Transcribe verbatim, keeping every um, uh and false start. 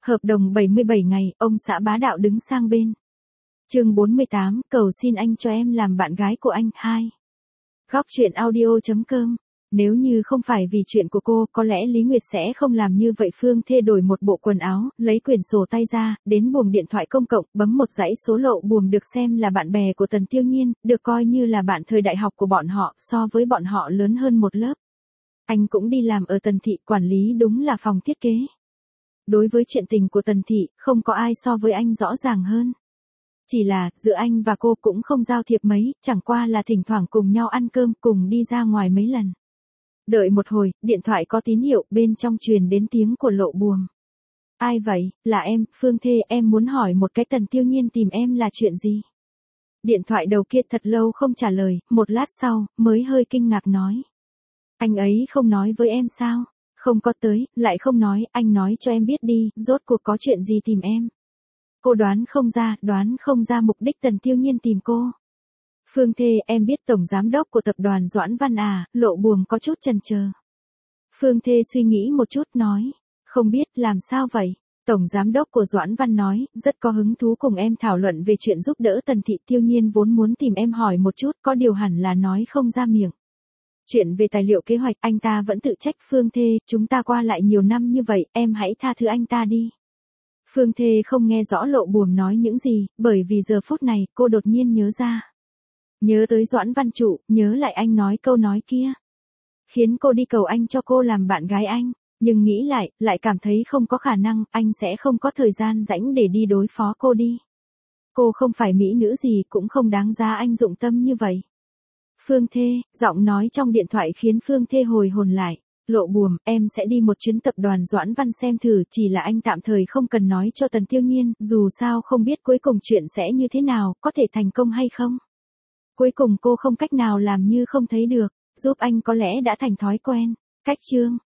Hợp đồng bảy mươi bảy ngày, ông xã bá đạo đứng sang bên. Chương bốn mươi tám, cầu xin anh cho em làm bạn gái của anh. Hai. Góc truyện audio.com. Nếu như không phải vì chuyện của cô, có lẽ Lý Nguyệt sẽ không làm như vậy. Phương Thê đổi một bộ quần áo, lấy quyển sổ tay ra, đến buồng điện thoại công cộng, bấm một dãy số. Lộ Buồm được xem là bạn bè của Tần Tiêu Nhiên, được coi như là bạn thời đại học của bọn họ, so với bọn họ lớn hơn một lớp. Anh cũng đi làm ở Tần Thị, quản lý đúng là phòng thiết kế. Đối với chuyện tình của Tần Thị, không có ai so với anh rõ ràng hơn. Chỉ là, giữa anh và cô cũng không giao thiệp mấy, chẳng qua là thỉnh thoảng cùng nhau ăn cơm, cùng đi ra ngoài mấy lần. Đợi một hồi, điện thoại có tín hiệu, bên trong truyền đến tiếng của Lộ Buồm. Ai vậy? Là em, Phương Thê, em muốn hỏi một cái, Tần Tiêu Nhiên tìm em là chuyện gì? Điện thoại đầu kia thật lâu không trả lời, một lát sau, mới hơi kinh ngạc nói. Anh ấy không nói với em sao? Không có tới, lại không nói, anh nói cho em biết đi, rốt cuộc có chuyện gì tìm em? Cô đoán không ra, đoán không ra mục đích Tần Tiêu Nhiên tìm cô. Phương Thê, em biết tổng giám đốc của tập đoàn Doãn Văn à? Lộ Buồm có chút chần chờ. Phương Thê suy nghĩ một chút nói, không biết, làm sao vậy? Tổng giám đốc của Doãn Văn nói, rất có hứng thú cùng em thảo luận về chuyện giúp đỡ Tần Thị. Tiêu Nhiên vốn muốn tìm em hỏi một chút, có điều hẳn là nói không ra miệng. Chuyện về tài liệu kế hoạch, anh ta vẫn tự trách. Phương Thê, chúng ta qua lại nhiều năm như vậy, em hãy tha thứ anh ta đi. Phương Thê không nghe rõ Lộ Buồm nói những gì, bởi vì giờ phút này, cô đột nhiên nhớ ra. Nhớ tới Doãn Văn Trụ, nhớ lại anh nói câu nói kia. Khiến cô đi cầu anh cho cô làm bạn gái anh, nhưng nghĩ lại, lại cảm thấy không có khả năng, anh sẽ không có thời gian rảnh để đi đối phó cô đi. Cô không phải mỹ nữ gì, cũng không đáng giá anh dụng tâm như vậy. Phương Thê, giọng nói trong điện thoại khiến Phương Thê hồi hồn lại. Lộ Buồm, em sẽ đi một chuyến tập đoàn Doãn Văn xem thử, chỉ là anh tạm thời không cần nói cho Tần Tiêu Nhiên, dù sao không biết cuối cùng chuyện sẽ như thế nào, có thể thành công hay không. Cuối cùng cô không cách nào làm như không thấy được, giúp anh có lẽ đã thành thói quen. Cách chương